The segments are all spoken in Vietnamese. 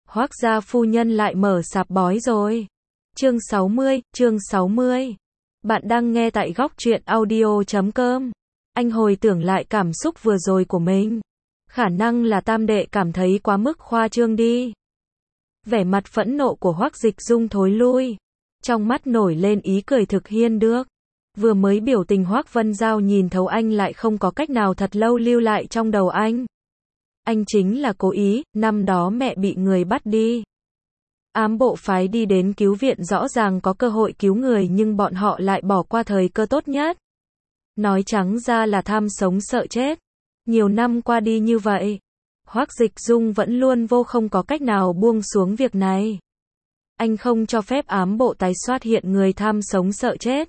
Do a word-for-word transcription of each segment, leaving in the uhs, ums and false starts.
Hoác gia phu nhân lại mở sạp bói rồi. Chương sáu mươi, chương sáu mươi. Bạn đang nghe tại góc truyện audio chấm com. Anh hồi tưởng lại cảm xúc vừa rồi của mình. Khả năng là tam đệ cảm thấy quá mức khoa trương đi. Vẻ mặt phẫn nộ của Hoác Dịch Dung thối lui. Trong mắt nổi lên ý cười thực hiên được. Vừa mới biểu tình Hoác Vân Giao nhìn thấu anh lại không có cách nào thật lâu lưu lại trong đầu anh. Anh chính là cố ý, năm đó mẹ bị người bắt đi. Ám bộ phái đi đến cứu viện rõ ràng có cơ hội cứu người nhưng bọn họ lại bỏ qua thời cơ tốt nhất. Nói trắng ra là tham sống sợ chết. Nhiều năm qua đi như vậy, Hoác Dịch Dung vẫn luôn vô không có cách nào buông xuống việc này. Anh không cho phép ám bộ tái soát hiện người tham sống sợ chết.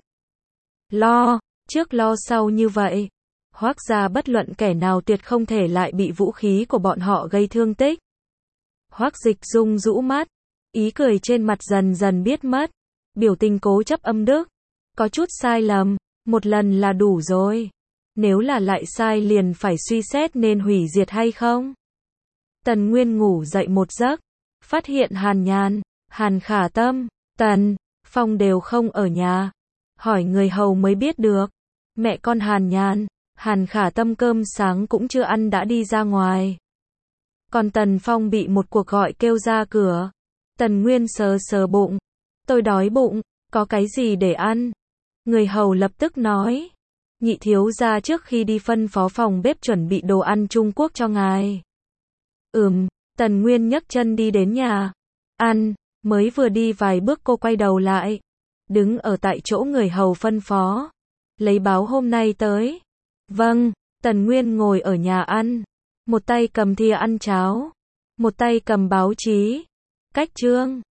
Lo, trước lo sau như vậy. Hoác gia bất luận kẻ nào tuyệt không thể lại bị vũ khí của bọn họ gây thương tích. Hoác Dịch Dung rũ mắt, ý cười trên mặt dần dần biết mất, biểu tình cố chấp âm đức. Có chút sai lầm, một lần là đủ rồi. Nếu là lại sai liền phải suy xét nên hủy diệt hay không. Tần Nguyên ngủ dậy một giấc, phát hiện Hàn Nhàn, Hàn Khả Tâm, Tần Phong đều không ở nhà. Hỏi người hầu mới biết được, mẹ con Hàn Nhàn, Hàn Khả Tâm cơm sáng cũng chưa ăn đã đi ra ngoài. Còn Tần Phong bị một cuộc gọi kêu ra cửa. Tần Nguyên sờ sờ bụng. Tôi đói bụng, có cái gì để ăn? Người hầu lập tức nói. Nhị thiếu gia trước khi đi phân phó phòng bếp chuẩn bị đồ ăn Trung Quốc cho ngài. Ừm, Tần Nguyên nhấc chân đi đến nhà. Ăn, mới vừa đi vài bước cô quay đầu lại. Đứng ở tại chỗ người hầu phân phó. Lấy báo hôm nay tới. Vâng, Tần Nguyên ngồi ở nhà ăn. Một tay cầm thìa ăn cháo. Một tay cầm báo chí. Cách chương.